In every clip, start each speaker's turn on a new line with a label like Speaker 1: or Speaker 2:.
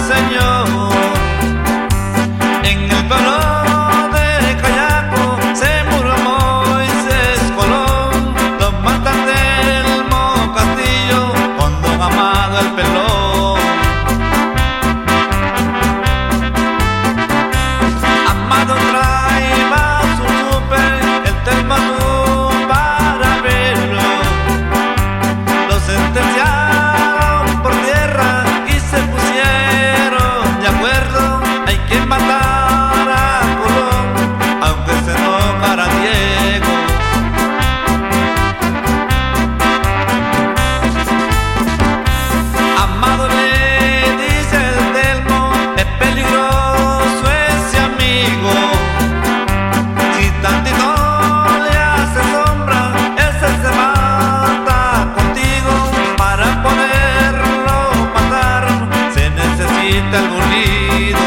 Speaker 1: señor. En el pueblo de Cayaco se murió Moisés Colón. Los matan del Castillo con don Amado el Pelón. Amado traía su súper, el Telmo para verlo. Lo sentenciaron por tierra y se pusieron de acuerdo. Hay que matar a Colón, aunque se enojara Diego. Amado le dice el Telmo, es peligroso ese amigo. Si tantito le hace sombra, ese se mata contigo. Para poderlo matar se necesita algún nido.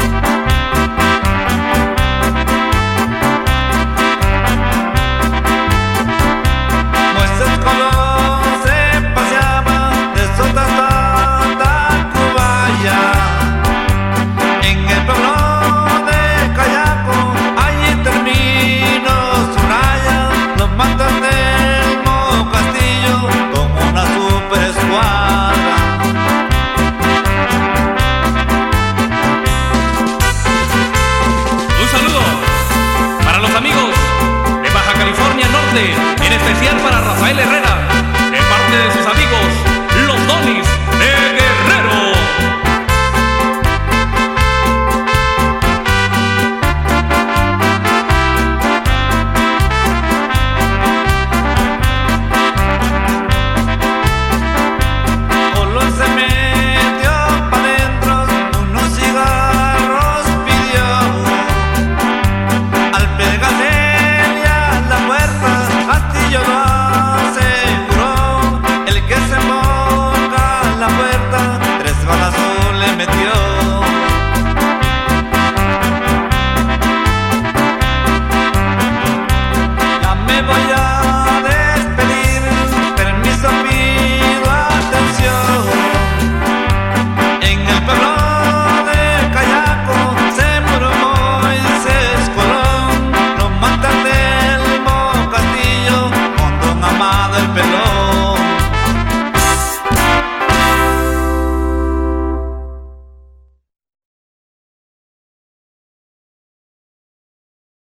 Speaker 1: Moisés Colón se paseaba de Sota hasta Tacubaya. En el pueblo de Cayaco, allí terminó su raya. Los matan del Castillo con una super escuadra.
Speaker 2: Un saludo para los amigos de Baja California Norte, en especial para Rafael Herrera, de parte de sus amigos, los Donis de Guerrero.
Speaker 1: Colón se metió pa' dentro, unos cigarros pidió. Al pegarle a la puerta, Castillo lo aseguró. El que se ponga en la puerta, 3 balazos le metió. Ya me voy a despedir, permiso pido atención. En el pueblo de Cayaco se murió Moisés Colón. Lo matan del Castillo con don Amado el Pelón.